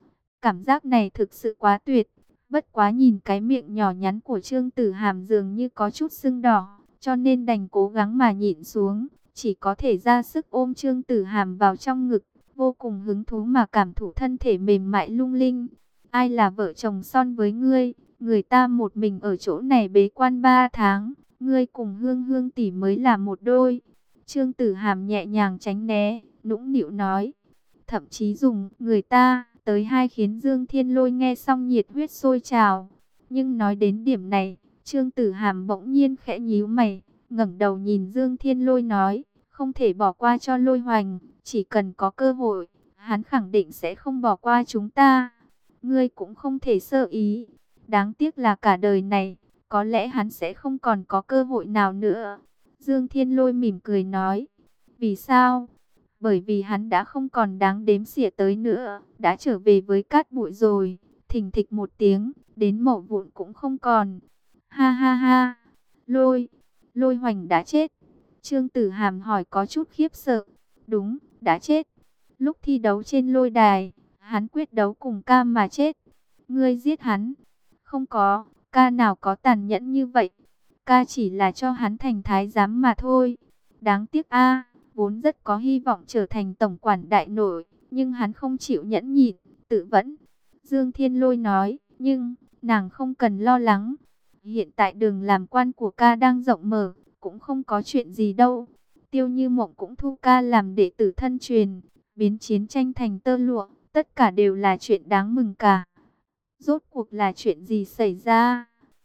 Cảm giác này thực sự quá tuyệt. Bất quá nhìn cái miệng nhỏ nhắn của Trương Tử Hàm dường như có chút sưng đỏ, cho nên đành cố gắng mà nhịn xuống, chỉ có thể ra sức ôm Trương Tử Hàm vào trong ngực, vô cùng hứng thú mà cảm thụ thân thể mềm mại lung linh. Ai là vợ chồng son với ngươi, người ta một mình ở chỗ này bế quan ba tháng, ngươi cùng Hương Hương tỷ mới là một đôi. Trương Tử Hàm nhẹ nhàng tránh né, nũng nịu nói, thậm chí dùng người ta tới hai khiến Dương Thiên Lôi nghe xong nhiệt huyết sôi trào. Nhưng nói đến điểm này, Trương Tử Hàm bỗng nhiên khẽ nhíu mày, ngẩng đầu nhìn Dương Thiên Lôi nói, không thể bỏ qua cho Lôi Hoành, chỉ cần có cơ hội, hắn khẳng định sẽ không bỏ qua chúng ta. Ngươi cũng không thể sơ ý, đáng tiếc là cả đời này, có lẽ hắn sẽ không còn có cơ hội nào nữa. Dương Thiên Lôi mỉm cười nói, vì sao? Bởi vì hắn đã không còn đáng đếm xỉa tới nữa, đã trở về với cát bụi rồi. Thình thịch một tiếng, đến mẩu vụn cũng không còn. Ha ha ha, Lôi, Lôi Hoành đã chết. Trương Tử Hàm hỏi có chút khiếp sợ. Đúng, đã chết. Lúc thi đấu trên lôi đài, hắn quyết đấu cùng ca mà chết. Ngươi giết hắn? Không có, ca nào có tàn nhẫn như vậy. Ca chỉ là cho hắn thành thái giám mà thôi. Đáng tiếc a, vốn rất có hy vọng trở thành tổng quản đại nội, nhưng hắn không chịu nhẫn nhịn, tự vẫn. Dương Thiên Lôi nói, nhưng nàng không cần lo lắng. Hiện tại đường làm quan của ca đang rộng mở, cũng không có chuyện gì đâu. Tiêu Như Mộng cũng thu ca làm đệ tử thân truyền, biến chiến tranh thành tơ lụa, tất cả đều là chuyện đáng mừng cả. Rốt cuộc là chuyện gì xảy ra?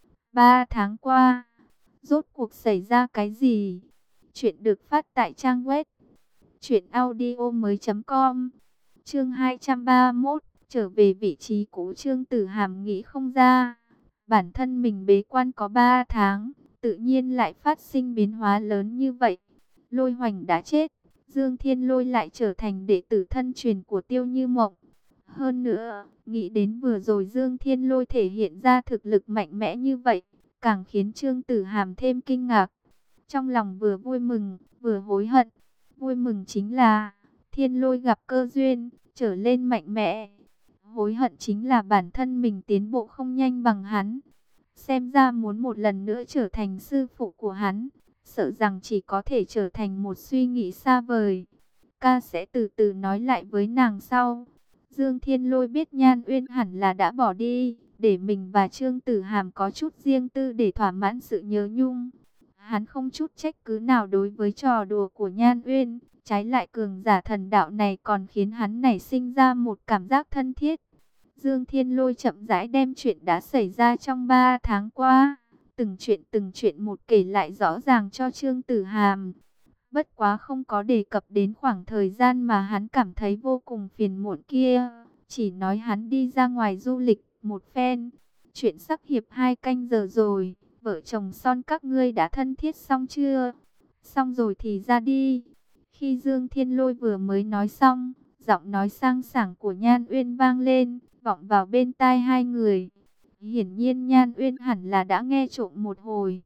Ba tháng qua, rốt cuộc xảy ra cái gì? Chuyện được phát tại trang web truyện audio mới chấm com. Chương hai trăm ba mươi mốt, trở về vị trí cũ. Trương Tử Hàm nghĩ không ra, bản thân mình bế quan có ba tháng, tự nhiên lại phát sinh biến hóa lớn như vậy. Lôi Hoành đã chết, Dương Thiên Lôi lại trở thành đệ tử thân truyền của Tiêu Như Mộng. Hơn nữa, nghĩ đến vừa rồi Dương Thiên Lôi thể hiện ra thực lực mạnh mẽ như vậy, càng khiến Trương Tử Hàm thêm kinh ngạc. Trong lòng vừa vui mừng, vừa hối hận. Vui mừng chính là Thiên Lôi gặp cơ duyên, trở lên mạnh mẽ. Hối hận chính là bản thân mình tiến bộ không nhanh bằng hắn. Xem ra muốn một lần nữa trở thành sư phụ của hắn, sợ rằng chỉ có thể trở thành một suy nghĩ xa vời. Ca sẽ từ từ nói lại với nàng sau. Dương Thiên Lôi biết Nhan Uyên hẳn là đã bỏ đi, để mình và Trương Tử Hàm có chút riêng tư để thỏa mãn sự nhớ nhung. Hắn không chút trách cứ nào đối với trò đùa của Nhan Uyên, trái lại cường giả thần đạo này còn khiến hắn nảy sinh ra một cảm giác thân thiết. Dương Thiên Lôi chậm rãi đem chuyện đã xảy ra trong ba tháng qua, từng chuyện từng chuyện một kể lại rõ ràng cho Trương Tử Hàm. Bất quá không có đề cập đến khoảng thời gian mà hắn cảm thấy vô cùng phiền muộn kia, chỉ nói hắn đi ra ngoài du lịch một phen. Chuyện sắc hiệp hai canh giờ rồi, vợ chồng son các ngươi đã thân thiết xong chưa? Xong rồi thì ra đi. Khi Khi Dương Thiên Lôi vừa mới nói xong, giọng nói sang sảng của Nhan Uyên vang lên, vọng vào bên tai hai người. Hiển nhiên Nhan Uyên hẳn là đã nghe trộm một hồi,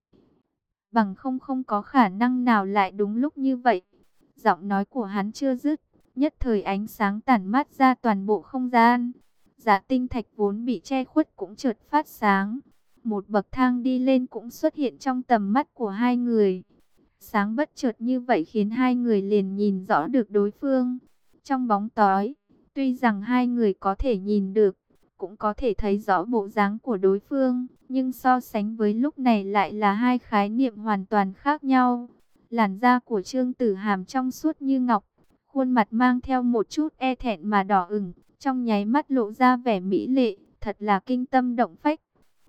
bằng không không có khả năng nào lại đúng lúc như vậy. Giọng nói của hắn chưa dứt, nhất thời ánh sáng tản mát ra toàn bộ không gian. Dạ tinh thạch vốn bị che khuất cũng chợt phát sáng. Một bậc thang đi lên cũng xuất hiện trong tầm mắt của hai người. Sáng bất chợt như vậy khiến hai người liền nhìn rõ được đối phương. Trong bóng tối, tuy rằng hai người có thể nhìn được, cũng có thể thấy rõ bộ dáng của đối phương, nhưng so sánh với lúc này lại là hai khái niệm hoàn toàn khác nhau. Làn da của Trương Tử Hàm trong suốt như ngọc, khuôn mặt mang theo một chút e thẹn mà đỏ ửng, trong nháy mắt lộ ra vẻ mỹ lệ, thật là kinh tâm động phách.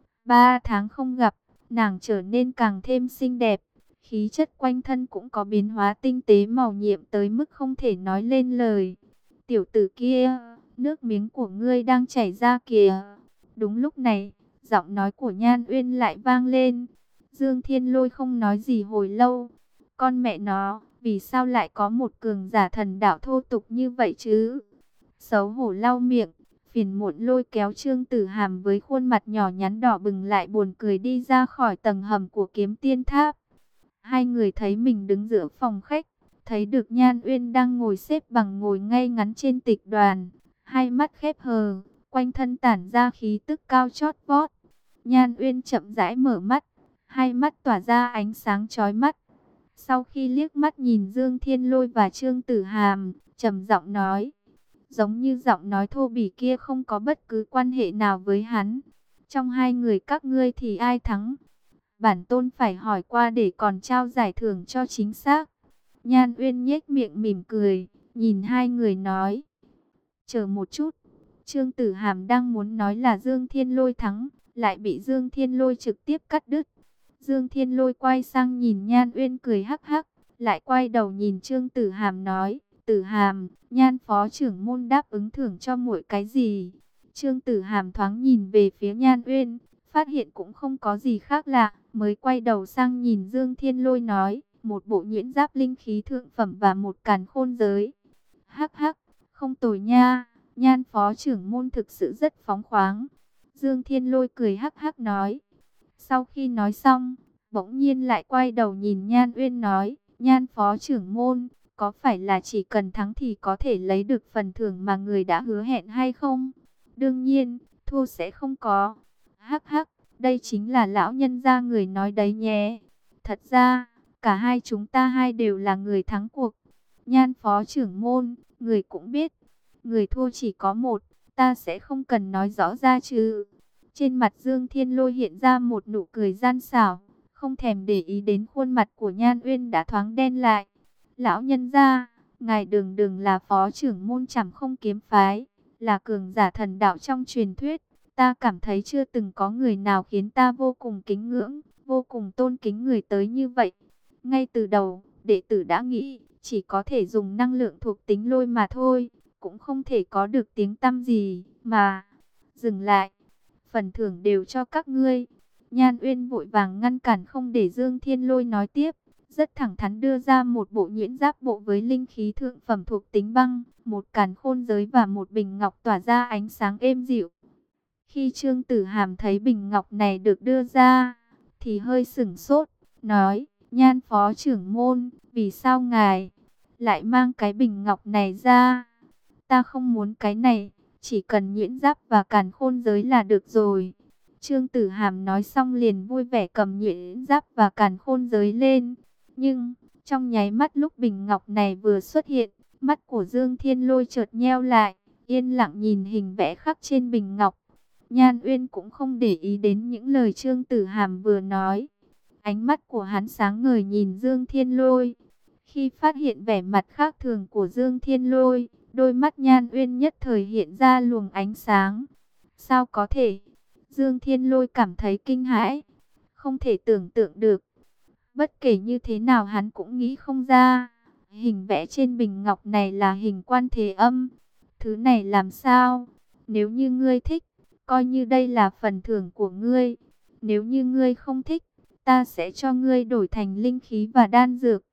Ba tháng không gặp, nàng trở nên càng thêm xinh đẹp, khí chất quanh thân cũng có biến hóa tinh tế màu nhiệm tới mức không thể nói lên lời. Tiểu tử kia, nước miếng của ngươi đang chảy ra kìa. Đúng lúc này, giọng nói của Nhan Uyên lại vang lên. Dương Thiên Lôi không nói gì hồi lâu. Con mẹ nó, vì sao lại có một cường giả thần đạo thô tục như vậy chứ? Xấu hổ lau miệng, phiền muộn lôi kéo Trương Tử Hàm với khuôn mặt nhỏ nhắn đỏ bừng lại buồn cười đi ra khỏi tầng hầm của Kiếm Tiên Tháp. Hai người thấy mình đứng giữa phòng khách, thấy được Nhan Uyên đang ngồi xếp bằng ngồi ngay ngắn trên tịch đoàn, hai mắt khép hờ, quanh thân tản ra khí tức cao chót vót. Nhan Uyên chậm rãi mở mắt, hai mắt tỏa ra ánh sáng chói mắt. Sau khi liếc mắt nhìn Dương Thiên Lôi và Trương Tử Hàm, trầm giọng nói, giống như giọng nói thô bỉ kia không có bất cứ quan hệ nào với hắn. Trong hai người các ngươi thì ai thắng? Bản tôn phải hỏi qua để còn trao giải thưởng cho chính xác. Nhan Uyên nhếch miệng mỉm cười, nhìn hai người nói, chờ một chút. Trương Tử Hàm đang muốn nói là Dương Thiên Lôi thắng, lại bị Dương Thiên Lôi trực tiếp cắt đứt. Dương Thiên Lôi quay sang nhìn Nhan Uyên cười hắc hắc, lại quay đầu nhìn Trương Tử Hàm nói, Tử Hàm, Nhan phó trưởng môn đáp ứng thưởng cho muội cái gì? Trương Tử Hàm thoáng nhìn về phía Nhan Uyên, phát hiện cũng không có gì khác lạ, mới quay đầu sang nhìn Dương Thiên Lôi nói, một bộ nhuyễn giáp linh khí thượng phẩm và một càn khôn giới. Hắc hắc, không tồi nha, Nhan phó trưởng môn thực sự rất phóng khoáng. Dương Thiên Lôi cười hắc hắc nói. Sau khi nói xong, bỗng nhiên lại quay đầu nhìn Nhan Uyên nói, Nhan phó trưởng môn, có phải là chỉ cần thắng thì có thể lấy được phần thưởng mà người đã hứa hẹn hay không? Đương nhiên, thua sẽ không có. Hắc hắc, đây chính là lão nhân gia người nói đấy nhé. Thật ra, cả hai chúng ta hai đều là người thắng cuộc. Nhan phó trưởng môn, người cũng biết, người thua chỉ có một, ta sẽ không cần nói rõ ra chứ. Trên mặt Dương Thiên Lôi hiện ra một nụ cười gian xảo, không thèm để ý đến khuôn mặt của Nhan Uyên đã thoáng đen lại. Lão nhân gia, ngài đường đường là phó trưởng môn Trảm Không kiếm phái, là cường giả thần đạo trong truyền thuyết. Ta cảm thấy chưa từng có người nào khiến ta vô cùng kính ngưỡng, vô cùng tôn kính người tới như vậy. Ngay từ đầu, đệ tử đã nghĩ, chỉ có thể dùng năng lượng thuộc tính lôi mà thôi, cũng không thể có được tiếng tăm gì, mà... Dừng lại, phần thưởng đều cho các ngươi. Nhan Uyên vội vàng ngăn cản không để Dương Thiên Lôi nói tiếp, rất thẳng thắn đưa ra một bộ nhuyễn giáp bộ với linh khí thượng phẩm thuộc tính băng, một càn khôn giới và một bình ngọc tỏa ra ánh sáng êm dịu. Khi Trương Tử Hàm thấy bình ngọc này được đưa ra, thì hơi sửng sốt, nói, Nhan phó trưởng môn, vì sao ngài lại mang cái bình ngọc này ra? Ta không muốn cái này, chỉ cần nhuyễn giáp và càn khôn giới là được rồi. Trương Tử Hàm nói xong liền vui vẻ cầm nhuyễn giáp và càn khôn giới lên. Nhưng, trong nháy mắt lúc bình ngọc này vừa xuất hiện, mắt của Dương Thiên Lôi chợt nheo lại, yên lặng nhìn hình vẽ khắc trên bình ngọc. Nhan Uyên cũng không để ý đến những lời Trương Tử Hàm vừa nói. Ánh mắt của hắn sáng ngời nhìn Dương Thiên Lôi. Khi phát hiện vẻ mặt khác thường của Dương Thiên Lôi, đôi mắt Nhan Uyên nhất thời hiện ra luồng ánh sáng. Sao có thể? Dương Thiên Lôi cảm thấy kinh hãi, không thể tưởng tượng được. Bất kể như thế nào hắn cũng nghĩ không ra. Hình vẽ trên bình ngọc này là hình Quan Thế Âm. Thứ này làm sao? Nếu như ngươi thích, coi như đây là phần thưởng của ngươi. Nếu như ngươi không thích, ta sẽ cho ngươi đổi thành linh khí và đan dược.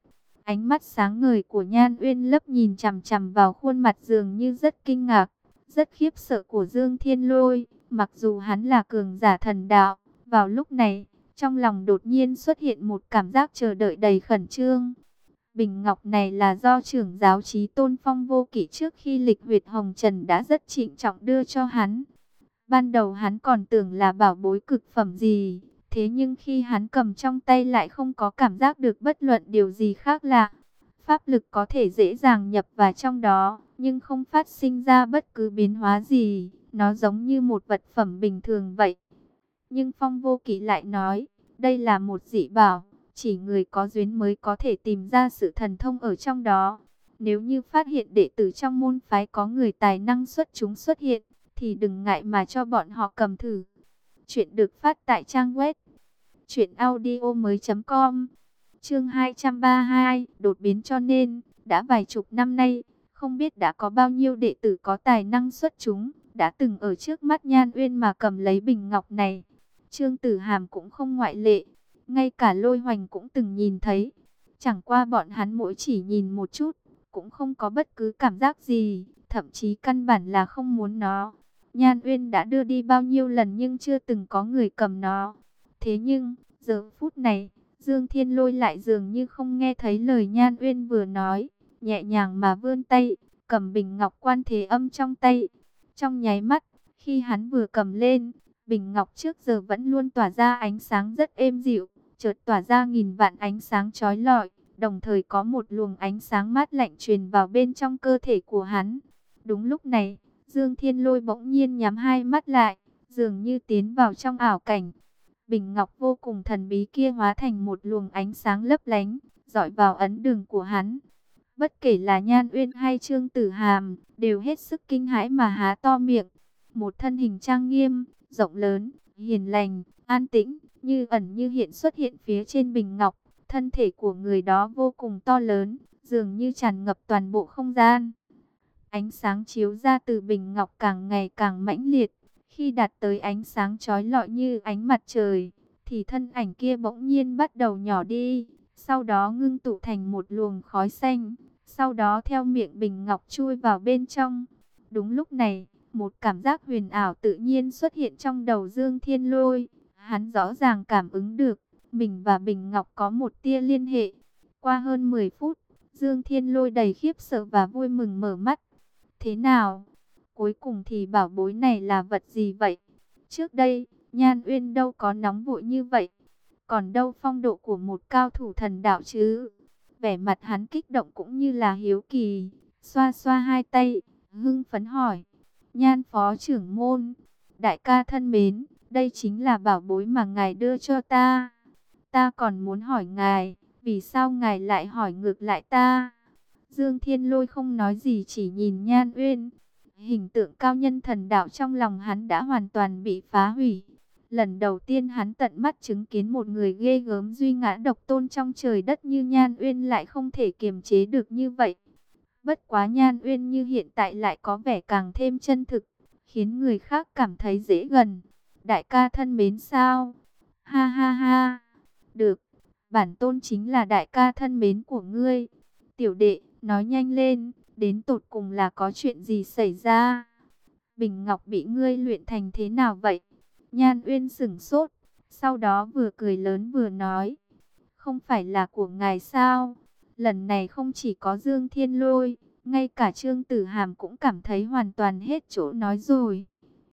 Ánh mắt sáng ngời của Nhan Uyên lấp nhìn chằm chằm vào khuôn mặt dường như rất kinh ngạc, rất khiếp sợ của Dương Thiên Lôi. Mặc dù hắn là cường giả thần đạo, vào lúc này, trong lòng đột nhiên xuất hiện một cảm giác chờ đợi đầy khẩn trương. Bình ngọc này là do trưởng giáo Chí Tôn Phong Vô Kỵ trước khi lịch huyệt hồng trần đã rất trịnh trọng đưa cho hắn. Ban đầu hắn còn tưởng là bảo bối cực phẩm gì, thế nhưng khi hắn cầm trong tay lại không có cảm giác được bất luận điều gì khác lạ. Pháp lực có thể dễ dàng nhập vào trong đó, nhưng không phát sinh ra bất cứ biến hóa gì, nó giống như một vật phẩm bình thường vậy. Nhưng Phong Vô Kỵ lại nói, đây là một dị bảo, chỉ người có duyên mới có thể tìm ra sự thần thông ở trong đó. Nếu như phát hiện đệ tử trong môn phái có người tài năng xuất chúng xuất hiện, thì đừng ngại mà cho bọn họ cầm thử. Chuyện được phát tại trang web truyện audio mới chấm com. Chương hai trăm ba mươi hai, đột biến. Cho nên, đã vài chục năm nay, không biết đã có bao nhiêu đệ tử có tài năng xuất chúng, đã từng ở trước mắt Nhan Uyên mà cầm lấy bình ngọc này. Trương Tử Hàm cũng không ngoại lệ, ngay cả Lôi Hoành cũng từng nhìn thấy. Chẳng qua bọn hắn mỗi chỉ nhìn một chút, cũng không có bất cứ cảm giác gì, thậm chí căn bản là không muốn nó. Nhan Uyên đã đưa đi bao nhiêu lần nhưng chưa từng có người cầm nó. Thế nhưng, giờ phút này, Dương Thiên Lôi lại dường như không nghe thấy lời Nhan Uyên vừa nói, nhẹ nhàng mà vươn tay, cầm bình ngọc Quan Thế Âm trong tay. Trong nháy mắt, khi hắn vừa cầm lên, bình ngọc trước giờ vẫn luôn tỏa ra ánh sáng rất êm dịu, chợt tỏa ra nghìn vạn ánh sáng chói lọi, đồng thời có một luồng ánh sáng mát lạnh truyền vào bên trong cơ thể của hắn. Đúng lúc này, Dương Thiên Lôi bỗng nhiên nhắm hai mắt lại, dường như tiến vào trong ảo cảnh. Bình ngọc vô cùng thần bí kia hóa thành một luồng ánh sáng lấp lánh, dọi vào ấn đường của hắn. Bất kể là Nhan Uyên hay Trương Tử Hàm, đều hết sức kinh hãi mà há to miệng. Một thân hình trang nghiêm, rộng lớn, hiền lành, an tĩnh, như ẩn như hiện xuất hiện phía trên bình ngọc. Thân thể của người đó vô cùng to lớn, dường như tràn ngập toàn bộ không gian. Ánh sáng chiếu ra từ bình ngọc càng ngày càng mãnh liệt. Khi đạt tới ánh sáng chói lọi như ánh mặt trời, thì thân ảnh kia bỗng nhiên bắt đầu nhỏ đi. Sau đó ngưng tụ thành một luồng khói xanh. Sau đó theo miệng bình ngọc chui vào bên trong. Đúng lúc này, một cảm giác huyền ảo tự nhiên xuất hiện trong đầu Dương Thiên Lôi. Hắn rõ ràng cảm ứng được, mình và bình ngọc có một tia liên hệ. Qua hơn mười phút, Dương Thiên Lôi đầy khiếp sợ và vui mừng mở mắt. Thế nào? Cuối cùng thì bảo bối này là vật gì vậy? Trước đây, Nhan Uyên đâu có nóng vội như vậy. Còn đâu phong độ của một cao thủ thần đạo chứ? Vẻ mặt hắn kích động cũng như là hiếu kỳ. Xoa xoa hai tay, hưng phấn hỏi. Nhan phó trưởng môn, đại ca thân mến, đây chính là bảo bối mà ngài đưa cho ta. Ta còn muốn hỏi ngài, vì sao ngài lại hỏi ngược lại ta? Dương Thiên Lôi không nói gì, chỉ nhìn Nhan Uyên. Hình tượng cao nhân thần đạo trong lòng hắn đã hoàn toàn bị phá hủy. Lần đầu tiên hắn tận mắt chứng kiến một người ghê gớm duy ngã độc tôn trong trời đất như Nhan Uyên lại không thể kiềm chế được như vậy. Bất quá Nhan Uyên như hiện tại lại có vẻ càng thêm chân thực, khiến người khác cảm thấy dễ gần. Đại ca thân mến sao? Ha ha ha! Được, bản tôn chính là đại ca thân mến của ngươi. Tiểu đệ, nói nhanh lên, đến tột cùng là có chuyện gì xảy ra? Bình ngọc bị ngươi luyện thành thế nào vậy? Nhan Uyên sửng sốt, sau đó vừa cười lớn vừa nói. Không phải là của ngài sao? Lần này không chỉ có Dương Thiên Lôi, ngay cả Trương Tử Hàm cũng cảm thấy hoàn toàn hết chỗ nói rồi.